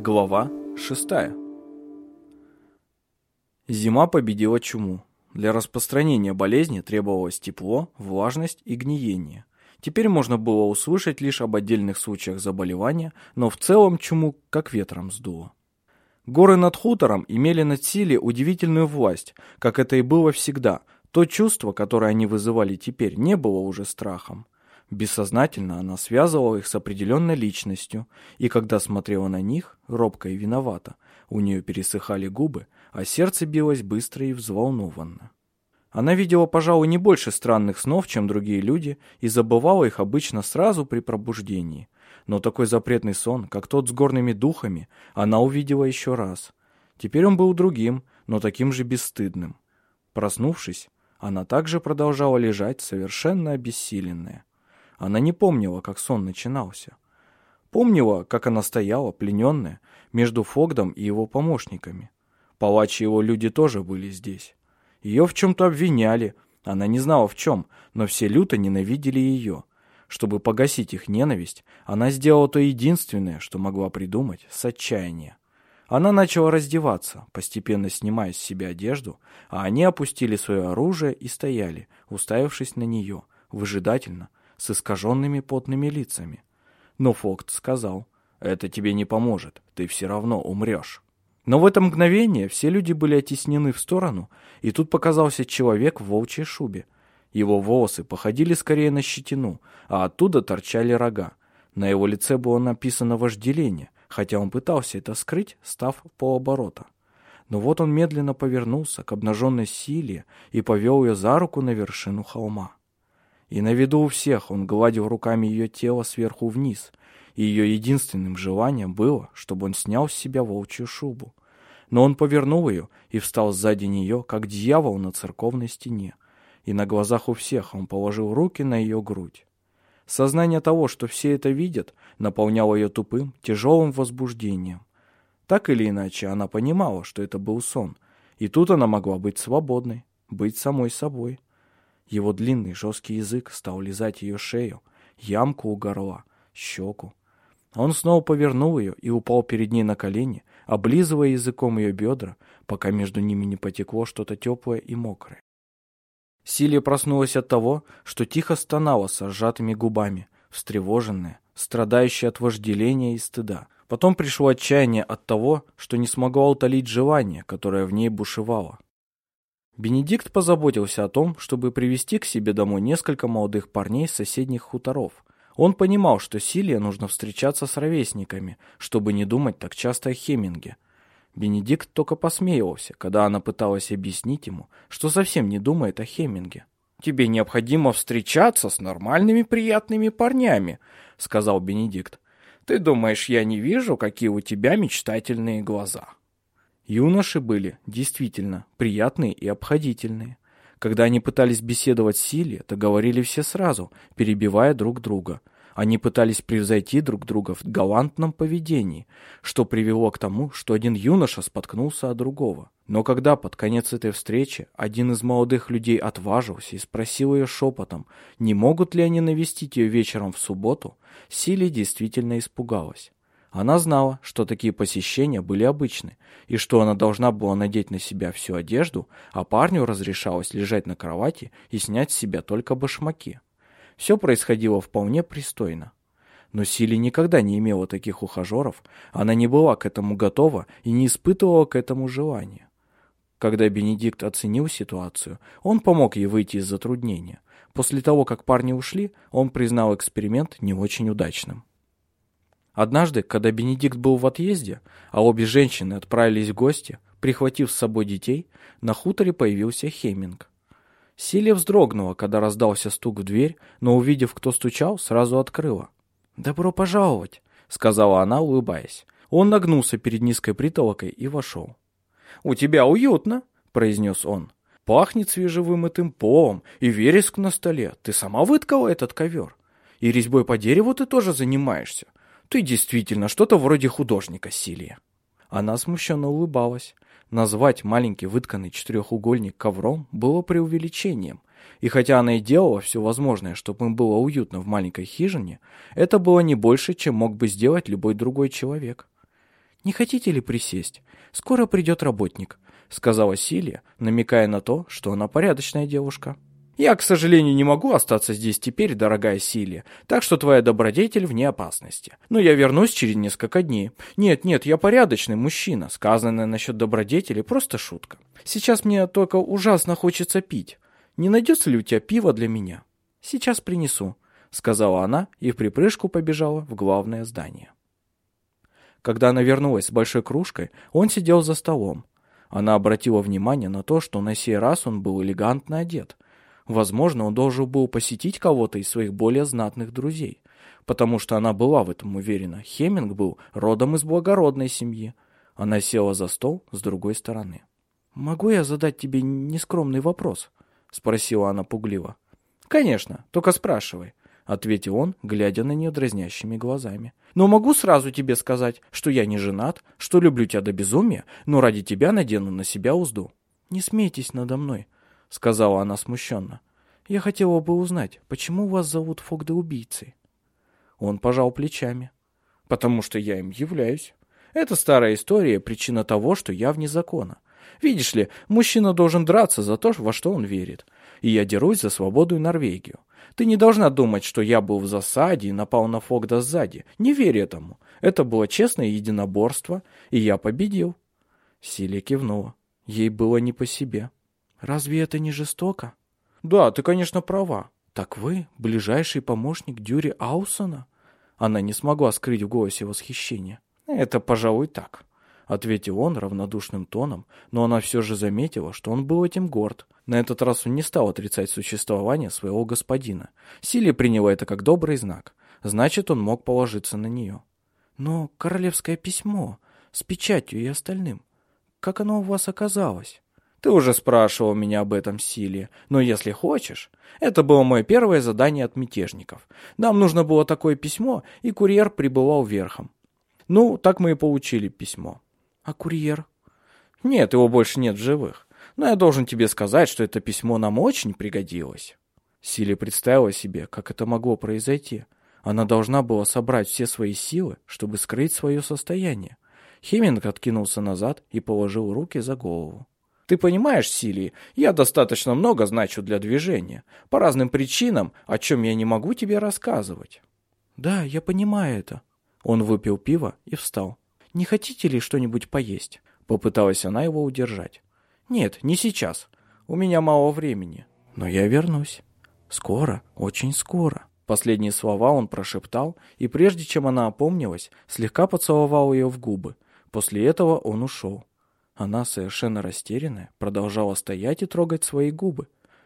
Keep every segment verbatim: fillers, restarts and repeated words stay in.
Глава шестая. Зима победила чуму. Для распространения болезни требовалось тепло, влажность и гниение. Теперь можно было услышать лишь об отдельных случаях заболевания, но в целом чуму как ветром сдуло. Горы над хутором имели над Силе удивительную власть, как это и было всегда. То чувство, которое они вызывали теперь, не было уже страхом. Бессознательно она связывала их с определенной личностью, и когда смотрела на них, робко и виновато, у нее пересыхали губы, а сердце билось быстро и взволнованно. Она видела, пожалуй, не больше странных снов, чем другие люди, и забывала их обычно сразу при пробуждении. Но такой запретный сон, как тот с горными духами, она увидела еще раз. Теперь он был другим, но таким же бесстыдным. Проснувшись, она также продолжала лежать, совершенно обессиленная. Она не помнила, как сон начинался. Помнила, как она стояла, плененная, между Фогдом и его помощниками. Палачи и его люди тоже были здесь. Ее в чем-то обвиняли, она не знала в чем, но все люто ненавидели ее. Чтобы погасить их ненависть, она сделала то единственное, что могла придумать, с отчаяния. Она начала раздеваться, постепенно снимая с себя одежду, а они опустили свое оружие и стояли, уставившись на нее, выжидательно, с искаженными потными лицами. Но Фогд сказал: «Это тебе не поможет, ты все равно умрешь». Но в это мгновение все люди были оттеснены в сторону, и тут показался человек в волчьей шубе. Его волосы походили скорее на щетину, а оттуда торчали рога. На его лице было написано вожделение, хотя он пытался это скрыть, став полоборота. Но вот он медленно повернулся к обнаженной Силе и повел ее за руку на вершину холма. И на виду у всех он гладил руками ее тело сверху вниз, и ее единственным желанием было, чтобы он снял с себя волчью шубу. Но он повернул ее и встал сзади нее, как дьявол на церковной стене, и на глазах у всех он положил руки на ее грудь. Сознание того, что все это видят, наполняло ее тупым, тяжелым возбуждением. Так или иначе, она понимала, что это был сон, и тут она могла быть свободной, быть самой собой. Его длинный жесткий язык стал лизать ее шею, ямку у горла, щеку. Он снова повернул ее и упал перед ней на колени, облизывая языком ее бедра, пока между ними не потекло что-то теплое и мокрое. Силия проснулась от того, что тихо стонала со сжатыми губами, встревоженная, страдающая от вожделения и стыда. Потом пришло отчаяние от того, что не смогла утолить желание, которое в ней бушевало. Бенедикт позаботился о том, чтобы привести к себе домой несколько молодых парней с соседних хуторов. Он понимал, что Силе нужно встречаться с ровесниками, чтобы не думать так часто о Хеминге. Бенедикт только посмеивался, когда она пыталась объяснить ему, что совсем не думает о Хеминге. «Тебе необходимо встречаться с нормальными приятными парнями», — сказал Бенедикт. «Ты думаешь, я не вижу, какие у тебя мечтательные глаза?» Юноши были, действительно, приятные и обходительные. Когда они пытались беседовать с Силе, то говорили все сразу, перебивая друг друга. Они пытались превзойти друг друга в галантном поведении, что привело к тому, что один юноша споткнулся от другого. Но когда под конец этой встречи один из молодых людей отважился и спросил ее шепотом, не могут ли они навестить ее вечером в субботу, Силе действительно испугалась. Она знала, что такие посещения были обычны, и что она должна была надеть на себя всю одежду, а парню разрешалось лежать на кровати и снять с себя только башмаки. Все происходило вполне пристойно. Но Силе никогда не имела таких ухажеров, она не была к этому готова и не испытывала к этому желания. Когда Бенедикт оценил ситуацию, он помог ей выйти из затруднения. После того, как парни ушли, он признал эксперимент не очень удачным. Однажды, когда Бенедикт был в отъезде, а обе женщины отправились в гости, прихватив с собой детей, на хуторе появился Хеминг. Силия вздрогнула, когда раздался стук в дверь, но, увидев, кто стучал, сразу открыла. «Добро пожаловать», — сказала она, улыбаясь. Он нагнулся перед низкой притолокой и вошел. «У тебя уютно», — произнес он. «Пахнет свежевымытым полом и вереск на столе. Ты сама выткала этот ковер? И резьбой по дереву ты тоже занимаешься? Ты действительно что-то вроде художника, Силия». Она смущенно улыбалась. Назвать маленький вытканный четырехугольник ковром было преувеличением. И хотя она и делала все возможное, чтобы им было уютно в маленькой хижине, это было не больше, чем мог бы сделать любой другой человек. «Не хотите ли присесть? Скоро придет работник», — сказала Силия, намекая на то, что она порядочная девушка. «Я, к сожалению, не могу остаться здесь теперь, дорогая Силия, так что твоя добродетель вне опасности. Но я вернусь через несколько дней. Нет, нет, я порядочный мужчина. Сказанное насчет добродетели просто шутка. Сейчас мне только ужасно хочется пить. Не найдется ли у тебя пива для меня?» «Сейчас принесу», — сказала она и в припрыжку побежала в главное здание. Когда она вернулась с большой кружкой, он сидел за столом. Она обратила внимание на то, что на сей раз он был элегантно одет. Возможно, он должен был посетить кого-то из своих более знатных друзей, потому что она была в этом уверена. Хеминг был родом из благородной семьи. Она села за стол с другой стороны. «Могу я задать тебе нескромный вопрос?» — спросила она пугливо. «Конечно, только спрашивай», — ответил он, глядя на нее дразнящими глазами. «Но могу сразу тебе сказать, что я не женат, что люблю тебя до безумия, но ради тебя надену на себя узду». «Не смейтесь надо мной», — сказала она смущенно. «Я хотела бы узнать, почему вас зовут Фогда-убийцей?» Он пожал плечами. «Потому что я им являюсь. Это старая история, причина того, что я вне закона. Видишь ли, мужчина должен драться за то, во что он верит. И я дерусь за свободу и Норвегию. Ты не должна думать, что я был в засаде и напал на Фогда сзади. Не верь этому. Это было честное единоборство, и я победил». Силия кивнула. Ей было не по себе. «Разве это не жестоко?» «Да, ты, конечно, права». «Так вы ближайший помощник Дюри Аусона?» Она не смогла скрыть в голосе восхищение. «Это, пожалуй, так», — ответил он равнодушным тоном, но она все же заметила, что он был этим горд. На этот раз он не стал отрицать существование своего господина. Силия приняла это как добрый знак. Значит, он мог положиться на нее. «Но королевское письмо с печатью и остальным, как оно у вас оказалось?» «Ты уже спрашивал меня об этом, Силия, но если хочешь, это было мое первое задание от мятежников. Нам нужно было такое письмо, и курьер прибывал верхом. Ну, так мы и получили письмо». «А курьер?» «Нет, его больше нет в живых. Но я должен тебе сказать, что это письмо нам очень пригодилось». Силия представила себе, как это могло произойти. Она должна была собрать все свои силы, чтобы скрыть свое состояние. Хеминг откинулся назад и положил руки за голову. «Ты понимаешь, Силия, я достаточно много значу для движения, по разным причинам, о чем я не могу тебе рассказывать». «Да, я понимаю это». Он выпил пиво и встал. «Не хотите ли что-нибудь поесть?» Попыталась она его удержать. «Нет, не сейчас. У меня мало времени. Но я вернусь. Скоро, очень скоро». Последние слова он прошептал, и прежде чем она опомнилась, слегка поцеловал ее в губы. После этого он ушел. Она, совершенно растерянная, продолжала стоять и трогать свои губы.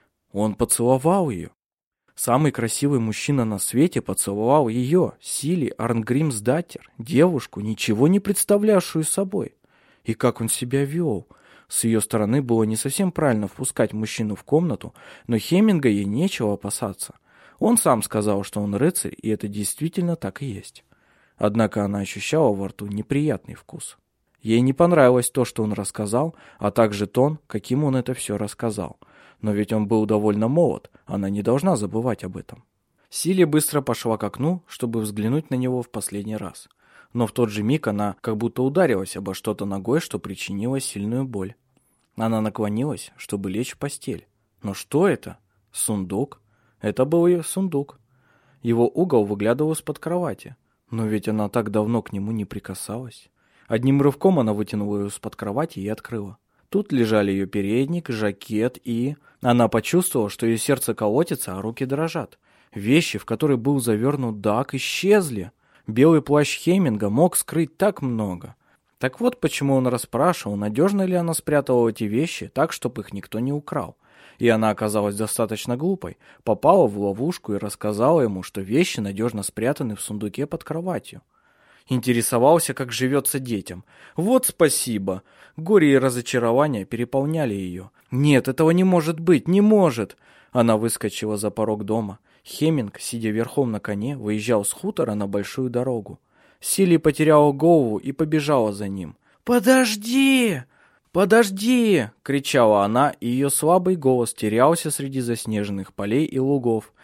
Он поцеловал ее. Самый красивый мужчина на свете поцеловал ее, Сили Арнгримсдаттер, девушку, ничего не представлявшую собой. И как он себя вел. С ее стороны было не совсем правильно впускать мужчину в комнату, но Хеминга ей нечего опасаться. Он сам сказал, что он рыцарь, и это действительно так и есть. Однако она ощущала во рту неприятный вкус. Ей не понравилось то, что он рассказал, а также тон, каким он это все рассказал. Но ведь он был довольно молод, она не должна забывать об этом. Силия быстро пошла к окну, чтобы взглянуть на него в последний раз. Но в тот же миг она как будто ударилась обо что-то ногой, что причинило сильную боль. Она наклонилась, чтобы лечь в постель. Но что это? Сундук? Это был ее сундук. Его угол выглядывал из-под кровати. Но ведь она так давно к нему не прикасалась. Одним рывком она вытянула ее из-под кровати и открыла. Тут лежали ее передник, жакет и... Она почувствовала, что ее сердце колотится, а руки дрожат. Вещи, в которые был завернут Даг, исчезли. Белый плащ Хеминга мог скрыть так много. Так вот почему он расспрашивал, надежно ли она спрятала эти вещи так, чтобы их никто не украл. И она оказалась достаточно глупой, попала в ловушку и рассказала ему, что вещи надежно спрятаны в сундуке под кроватью. Интересовался, как живется детям. Вот спасибо. Горе и разочарование переполняли ее. Нет, этого не может быть, не может. Она выскочила за порог дома. Хеминг, сидя верхом на коне, выезжал с хутора на большую дорогу. Силия потеряла голову и побежала за ним. «Подожди! Подожди!» — кричала она, и ее слабый голос терялся среди заснеженных полей и лугов.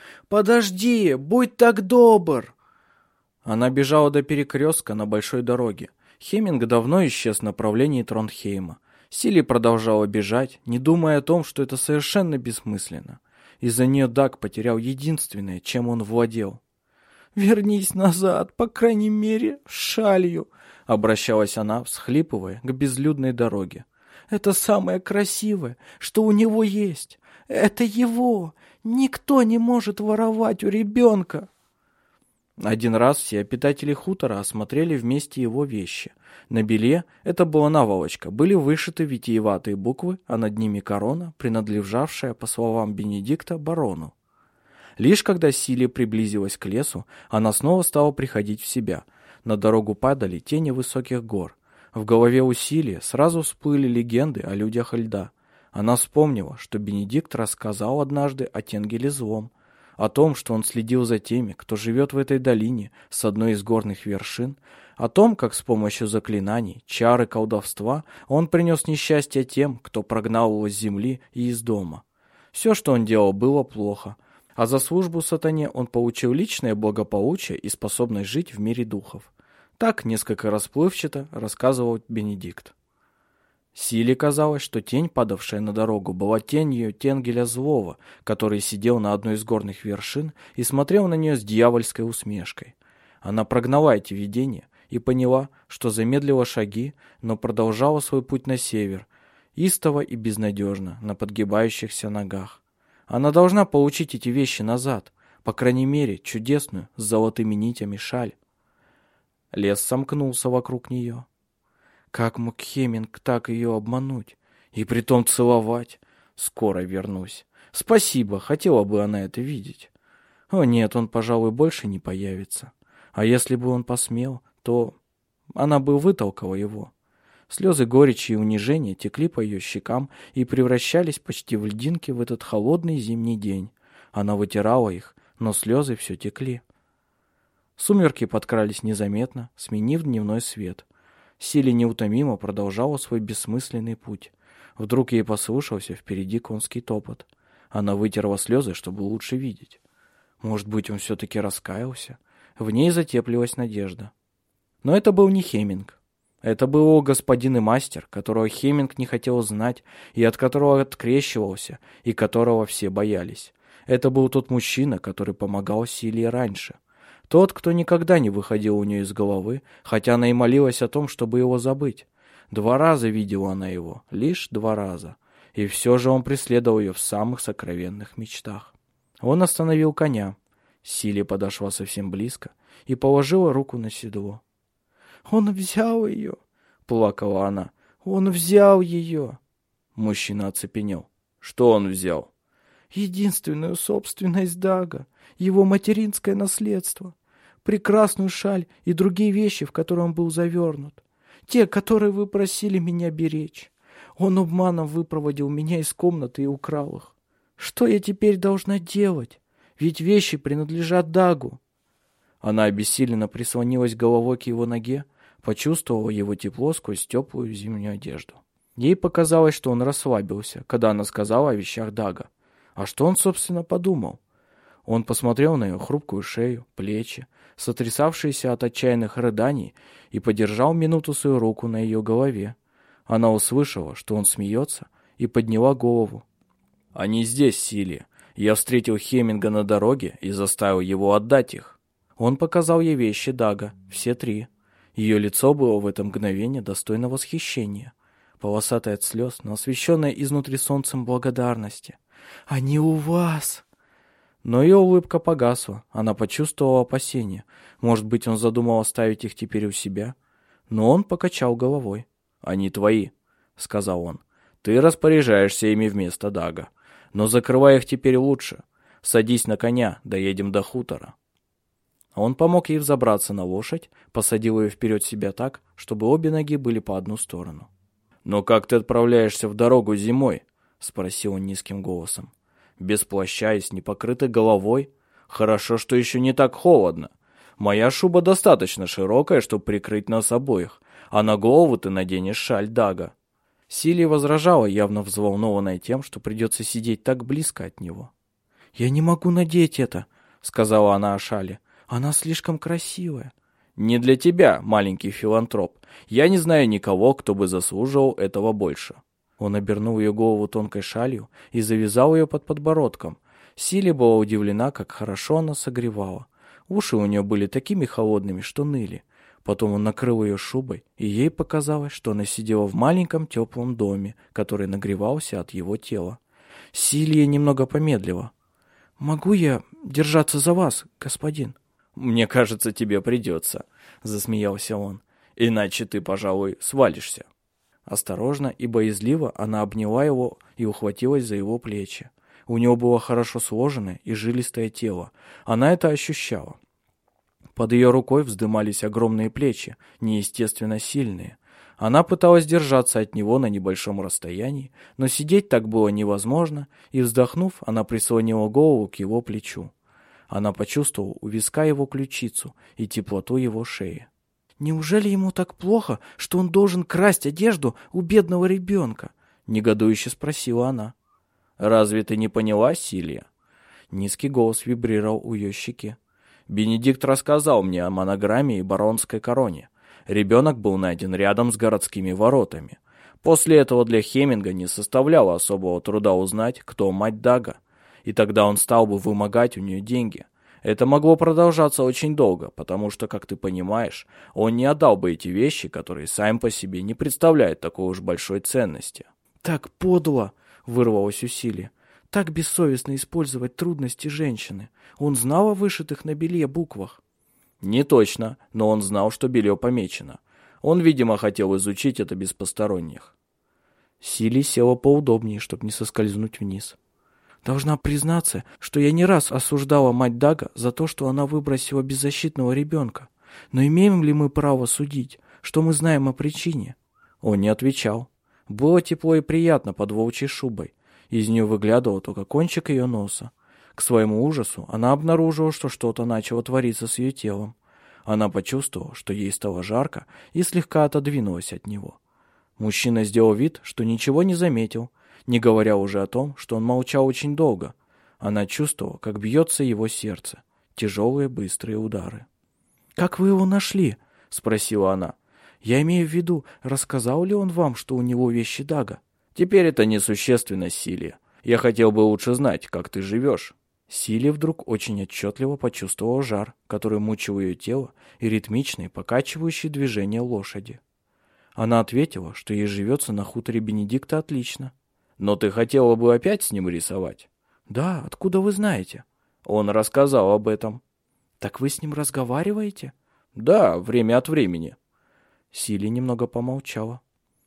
«Подожди! Будь так добр!» Она бежала до перекрестка на большой дороге. Хеминг давно исчез в направлении Тронхейма. Сили продолжала бежать, не думая о том, что это совершенно бессмысленно. Из-за нее Даг потерял единственное, чем он владел. «Вернись назад, по крайней мере, шалью», — обращалась она, всхлипывая, к безлюдной дороге. «Это самое красивое, что у него есть. Это его. Никто не может воровать у ребенка». Один раз все обитатели хутора осмотрели вместе его вещи. На белье, это была наволочка, были вышиты витиеватые буквы, а над ними корона, принадлежавшая, по словам Бенедикта, барону. Лишь когда Силия приблизилась к лесу, она снова стала приходить в себя. На дорогу падали тени высоких гор. В голове у Силии сразу всплыли легенды о людях льда. Она вспомнила, что Бенедикт рассказал однажды о Тенгеле Злом, о том, что он следил за теми, кто живет в этой долине с одной из горных вершин, о том, как с помощью заклинаний, чар и колдовства он принес несчастье тем, кто прогнал его с земли и из дома. Все, что он делал, было плохо, а за службу сатане он получил личное благополучие и способность жить в мире духов. Так несколько расплывчато рассказывал Бенедикт. Силе казалось, что тень, падавшая на дорогу, была тенью Тенгеля Злого, который сидел на одной из горных вершин и смотрел на нее с дьявольской усмешкой. Она прогнала эти видения и поняла, что замедлила шаги, но продолжала свой путь на север, истово и безнадежно, на подгибающихся ногах. Она должна получить эти вещи назад, по крайней мере, чудесную, с золотыми нитями шаль. Лес сомкнулся вокруг нее. Как мог Хеминг так ее обмануть? И притом целовать? Скоро вернусь. Спасибо, хотела бы она это видеть. О нет, он, пожалуй, больше не появится. А если бы он посмел, то она бы вытолкала его. Слезы горечи и унижения текли по ее щекам и превращались почти в льдинки в этот холодный зимний день. Она вытирала их, но слезы все текли. Сумерки подкрались незаметно, сменив дневной свет. Силе неутомимо продолжала свой бессмысленный путь. Вдруг ей послышался впереди конский топот. Она вытерла слезы, чтобы лучше видеть. Может быть, он все-таки раскаялся? В ней затеплилась надежда. Но это был не Хеминг. Это был господин и мастер, которого Хеминг не хотел знать и от которого открещивался, и которого все боялись. Это был тот мужчина, который помогал Силе раньше. Тот, кто никогда не выходил у нее из головы, хотя она и молилась о том, чтобы его забыть. Два раза видела она его, лишь два раза. И все же он преследовал ее в самых сокровенных мечтах. Он остановил коня. Силия подошла совсем близко и положила руку на седло. «Он взял ее!» — плакала она. «Он взял ее!» Мужчина оцепенел. «Что он взял?» «Единственную собственность Дага, его материнское наследство, прекрасную шаль и другие вещи, в которые он был завернут, те, которые вы просили меня беречь. Он обманом выпроводил меня из комнаты и украл их. Что я теперь должна делать? Ведь вещи принадлежат Дагу». Она обессиленно прислонилась головой к его ноге, почувствовала его тепло сквозь теплую зимнюю одежду. Ей показалось, что он расслабился, когда она сказала о вещах Дага. А что он, собственно, подумал? Он посмотрел на ее хрупкую шею, плечи, сотрясавшиеся от отчаянных рыданий, и подержал минуту свою руку на ее голове. Она услышала, что он смеется, и подняла голову. «Они здесь, Силия. Я встретил Хеминга на дороге и заставил его отдать их». Он показал ей вещи Дага, все три. Ее лицо было в это мгновение достойно восхищения, полосатое от слез, но освещенное изнутри солнцем благодарности. «Они у вас!» Но ее улыбка погасла, она почувствовала опасение. Может быть, он задумал оставить их теперь у себя? Но он покачал головой. «Они твои», — сказал он. «Ты распоряжаешься ими вместо Дага. Но закрывай их теперь лучше. Садись на коня, доедем до хутора». Он помог ей взобраться на лошадь, посадил ее вперед себя так, чтобы обе ноги были по одну сторону. «Но как ты отправляешься в дорогу зимой?» — спросил он низким голосом. «Без плаща и с непокрытой головой? Хорошо, что еще не так холодно. Моя шуба достаточно широкая, чтобы прикрыть нас обоих, а на голову ты наденешь шаль Дага». Силия возражала, явно взволнованная тем, что придется сидеть так близко от него. «Я не могу надеть это», — сказала она о шале. «Она слишком красивая». Не для тебя, маленький филантроп. Я не знаю никого, кто бы заслуживал этого больше». Он обернул ее голову тонкой шалью и завязал ее под подбородком. Силе была удивлена, как хорошо она согревала. Уши у нее были такими холодными, что ныли. Потом он накрыл ее шубой, и ей показалось, что она сидела в маленьком теплом доме, который нагревался от его тела. Силья немного помедлила. «Могу я держаться за вас, господин?» «Мне кажется, тебе придется», — засмеялся он. «Иначе ты, пожалуй, свалишься». Осторожно и боязливо она обняла его и ухватилась за его плечи. У него было хорошо сложенное и жилистое тело. Она это ощущала. Под ее рукой вздымались огромные плечи, неестественно сильные. Она пыталась держаться от него на небольшом расстоянии, но сидеть так было невозможно, и, вздохнув, она прислонила голову к его плечу. Она почувствовала у виска его ключицу и теплоту его шеи. «Неужели ему так плохо, что он должен красть одежду у бедного ребенка?» — негодующе спросила она. «Разве ты не поняла, Силья?» Низкий голос вибрировал у ее щеки. «Бенедикт рассказал мне о монограмме и баронской короне. Ребенок был найден рядом с городскими воротами. После этого для Хеминга не составляло особого труда узнать, кто мать Дага, и тогда он стал бы вымогать у нее деньги. Это могло продолжаться очень долго, потому что, как ты понимаешь, он не отдал бы эти вещи, которые сами по себе не представляют такой уж большой ценности». «Так подло!» — вырвалось усилие. «Так бессовестно использовать трудности женщины. Он знал о вышитых на белье буквах?» «Не точно, но он знал, что белье помечено. Он, видимо, хотел изучить это без посторонних». Сили села поудобнее, чтобы не соскользнуть вниз. «Должна признаться, что я не раз осуждала мать Дага за то, что она выбросила беззащитного ребенка. Но имеем ли мы право судить? Что мы знаем о причине?» Он не отвечал. Было тепло и приятно под волчьей шубой. Из нее выглядывал только кончик ее носа. К своему ужасу она обнаружила, что что-то начало твориться с ее телом. Она почувствовала, что ей стало жарко, и слегка отодвинулась от него. Мужчина сделал вид, что ничего не заметил, не говоря уже о том, что он молчал очень долго. Она чувствовала, как бьется его сердце. Тяжелые быстрые удары. «Как вы его нашли?» — спросила она. «Я имею в виду, рассказал ли он вам, что у него вещи Дага?» «Теперь это несущественно, Силия. Я хотел бы лучше знать, как ты живешь». Силия вдруг очень отчетливо почувствовала жар, который мучил ее тело, и ритмичные, покачивающие движения лошади. Она ответила, что ей живется на хуторе Бенедикта отлично. «Но ты хотела бы опять с ним рисовать?» «Да, откуда вы знаете?» «Он рассказал об этом». «Так вы с ним разговариваете?» «Да, время от времени». Силия немного помолчала.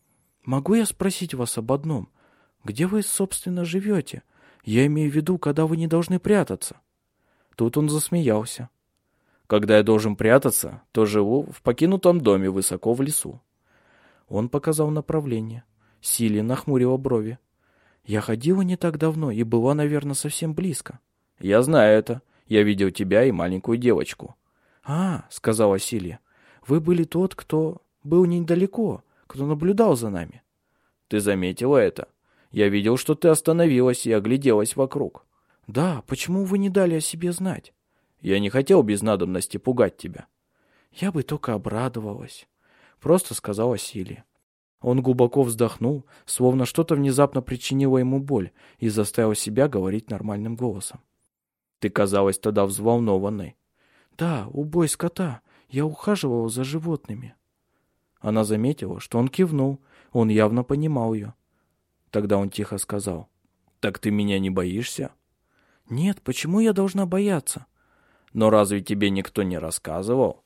«Могу я спросить вас об одном? Где вы, собственно, живете? Я имею в виду, когда вы не должны прятаться». Тут он засмеялся. «Когда я должен прятаться, то живу в покинутом доме высоко в лесу». Он показал направление. Силия нахмурила брови. «Я ходила не так давно и была, наверное, совсем близко». «Я знаю это. Я видел тебя и маленькую девочку». «А, — сказала Силия, — вы были тот, кто был недалеко, кто наблюдал за нами». «Ты заметила это? Я видел, что ты остановилась и огляделась вокруг». «Да, почему вы не дали о себе знать?» «Я не хотел без надобности пугать тебя». «Я бы только обрадовалась», — просто сказала Силия. Он глубоко вздохнул, словно что-то внезапно причинило ему боль, и заставил себя говорить нормальным голосом. «Ты казалась тогда взволнованной». «Да, убой скота. Я ухаживала за животными». Она заметила, что он кивнул, он явно понимал ее. Тогда он тихо сказал: «Так ты меня не боишься?» «Нет, почему я должна бояться?» «Но разве тебе никто не рассказывал?»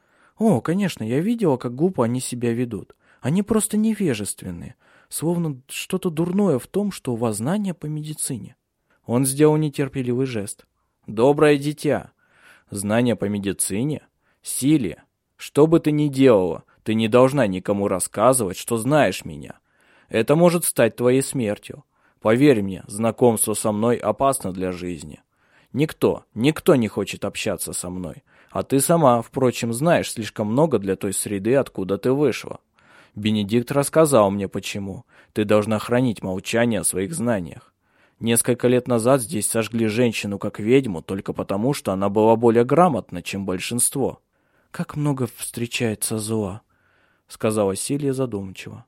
«О, конечно, я видела, как глупо они себя ведут. Они просто невежественные, словно что-то дурное в том, что у вас знания по медицине». Он сделал нетерпеливый жест. «Доброе дитя! Знания по медицине? Силия, что бы ты ни делала, ты не должна никому рассказывать, что знаешь меня. Это может стать твоей смертью. Поверь мне, знакомство со мной опасно для жизни. Никто, никто не хочет общаться со мной. А ты сама, впрочем, знаешь слишком много для той среды, откуда ты вышла. Бенедикт рассказал мне, почему. Ты должна хранить молчание о своих знаниях. Несколько лет назад здесь сожгли женщину как ведьму только потому, что она была более грамотна, чем большинство. Как много встречается зла, сказала Силия задумчиво.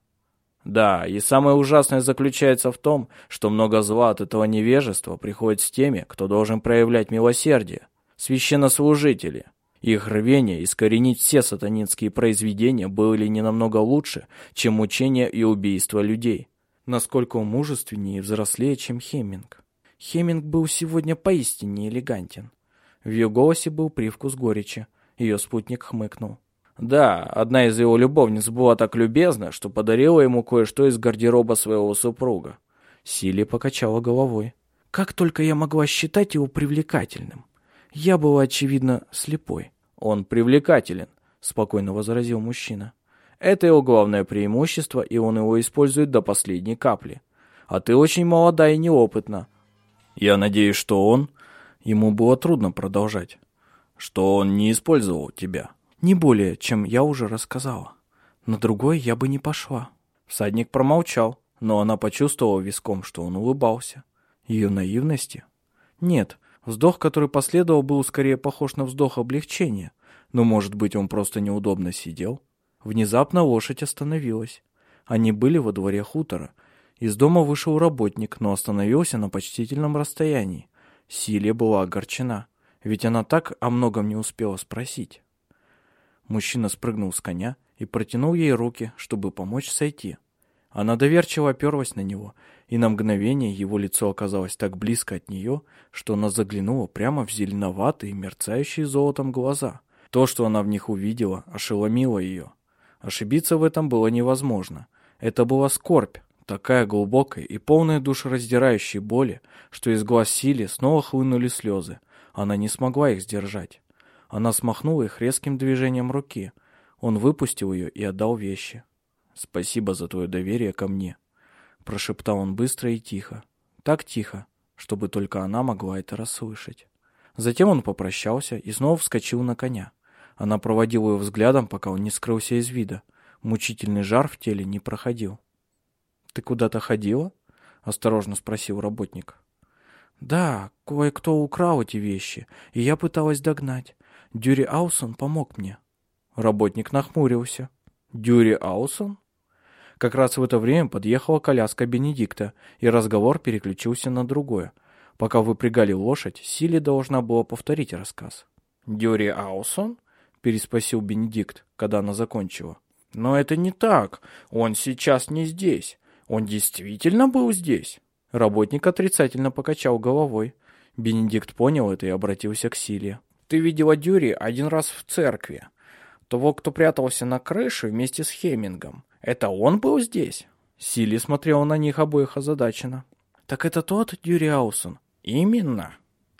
Да, и самое ужасное заключается в том, что много зла от этого невежества приходит с теми, кто должен проявлять милосердие, священнослужители. Их рвение искоренить все сатанинские произведения были не намного лучше, чем мучения и убийства людей. Насколько он мужественнее и взрослее, чем Хеминг. Хеминг был сегодня поистине элегантен. В ее голосе был привкус горечи. Ее спутник хмыкнул. Да, одна из его любовниц была так любезна, что подарила ему кое-что из гардероба своего супруга. Силия покачала головой. Как только я могла считать его привлекательным. Я была, очевидно, слепой. Он привлекателен, спокойно возразил мужчина. Это его главное преимущество, и он его использует до последней капли. А ты очень молода и неопытна. Я надеюсь, что он... Ему было трудно продолжать. Что он не использовал тебя. Не более, чем я уже рассказала. На другой я бы не пошла. Всадник промолчал, но она почувствовала виском, что он улыбался. Ее наивности? Нет, вздох, который последовал, был скорее похож на вздох облегчения. Но, может быть, он просто неудобно сидел? Внезапно лошадь остановилась. Они были во дворе хутора. Из дома вышел работник, но остановился на почтительном расстоянии. Силия была огорчена, ведь она так о многом не успела спросить. Мужчина спрыгнул с коня и протянул ей руки, чтобы помочь сойти. Она доверчиво оперлась на него, и на мгновение его лицо оказалось так близко от нее, что она заглянула прямо в зеленоватые, мерцающие золотом глаза. То, что она в них увидела, ошеломило ее. Ошибиться в этом было невозможно. Это была скорбь, такая глубокая и полная душераздирающей боли, что из глаз Силии снова хлынули слезы. Она не смогла их сдержать. Она смахнула их резким движением руки. Он выпустил ее и отдал вещи. «Спасибо за твое доверие ко мне», — прошептал он быстро и тихо. Так тихо, чтобы только она могла это расслышать. Затем он попрощался и снова вскочил на коня. Она проводила его взглядом, пока он не скрылся из вида. Мучительный жар в теле не проходил. «Ты куда-то ходила?» — осторожно спросил работник. «Да, кое-кто украл эти вещи, и я пыталась догнать. Дюри Аусон помог мне». Работник нахмурился. «Дюри Аусон?» Как раз в это время подъехала коляска Бенедикта, и разговор переключился на другое. Пока выпрягали лошадь, Силия должна была повторить рассказ. «Дюри Аусон?» — переспросил Бенедикт, когда она закончила. «Но это не так. Он сейчас не здесь. Он действительно был здесь?» Работник отрицательно покачал головой. Бенедикт понял это и обратился к Силии. «Ты видела Дюри один раз в церкви. Того, кто прятался на крыше вместе с Хемингом. Это он был здесь?» Силия смотрела на них обоих озадаченно. «Так это тот Дюри Аусон?» «Именно».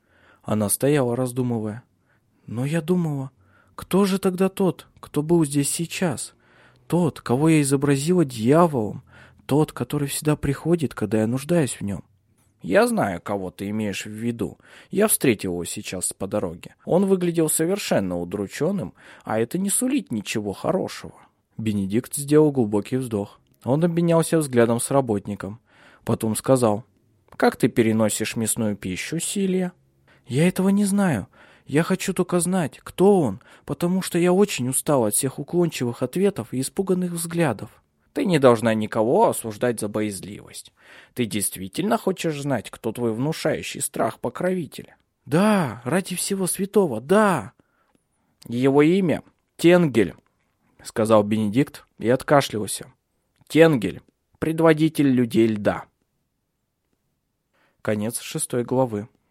Она стояла, раздумывая. «Но я думала, кто же тогда тот, кто был здесь сейчас? Тот, кого я изобразила дьяволом, тот, который всегда приходит, когда я нуждаюсь в нем». «Я знаю, кого ты имеешь в виду. Я встретил его сейчас по дороге. Он выглядел совершенно удрученным, а это не сулит ничего хорошего». Бенедикт сделал глубокий вздох. Он обменялся взглядом с работником. Потом сказал: «Как ты переносишь мясную пищу, Силия?» «Я этого не знаю. Я хочу только знать, кто он, потому что я очень устал от всех уклончивых ответов и испуганных взглядов». «Ты не должна никого осуждать за боязливость. Ты действительно хочешь знать, кто твой внушающий страх покровитель?» «Да, ради всего святого, да!» «Его имя Тенгель», — сказал Бенедикт и откашлялся. «Тенгель, предводитель людей льда». Конец шестой главы.